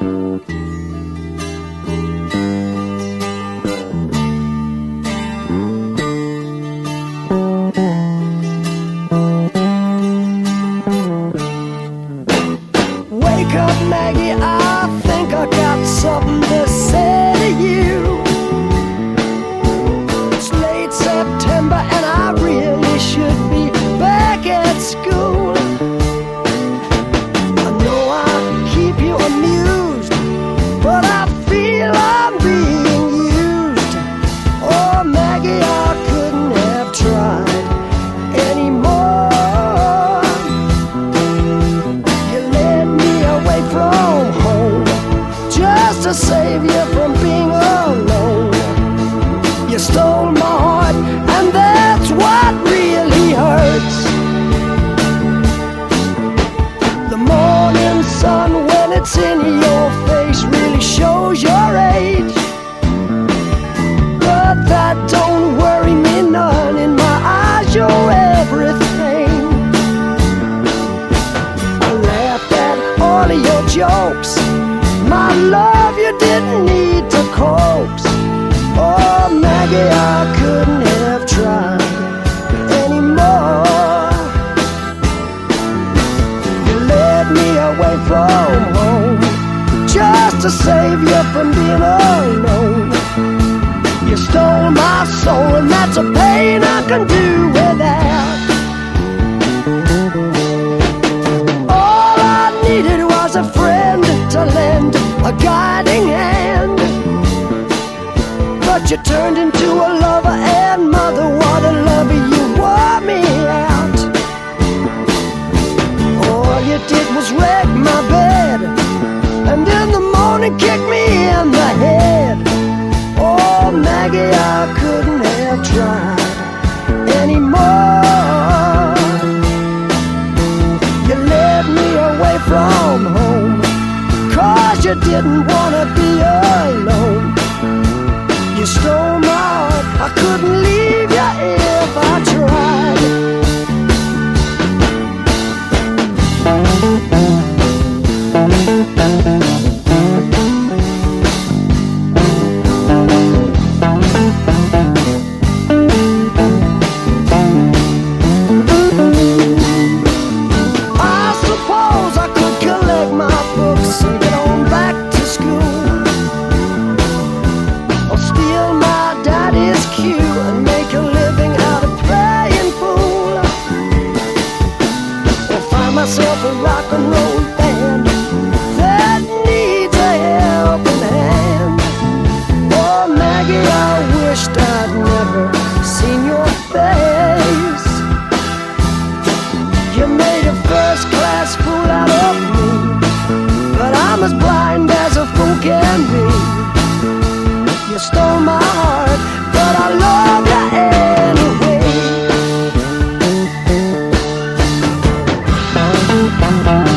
Wake up, Maggie, I think I got something to say to you. It's late September and I really should be back at school. I know I keep you amused, but I feel I'm being used. Oh, Maggie, I couldn't have tried anymore. From home just to save you from being alone. You stole my heart, and that's what really hurts. The morning sun, when it's in your face, really shows your age. But that don't worry me none. In my eyes, you're everything. I laughed at all of your jokes. My love, you didn't need to coax. Oh, Maggie, I couldn't have tried anymore. You led me away from home just to save you from being alone. You stole my soul, and that's a pain I can do without. All I needed was a friend to lend a guiding hand, but you turned into a lover and mother. What a lover, you wore me out. All you did was wreck my bed, and in the morning kick me in the head. Oh, Maggie, I couldn't have tried anymore. You led me away from home, 'cause you didn't wanna be alone. You stole my heart, I couldn't leave you if I tried. I suppose I could collect my books and get on back to school, or steal my daddy's cue and make a living out of playing pool, or find myself a rock and roll band that needs a helping hand. Oh, Maggie, I wished I'd never seen your face. You made a first-class fool out of me, but I'm as blind as a fool can be. You stole my heart, but I love you anyway.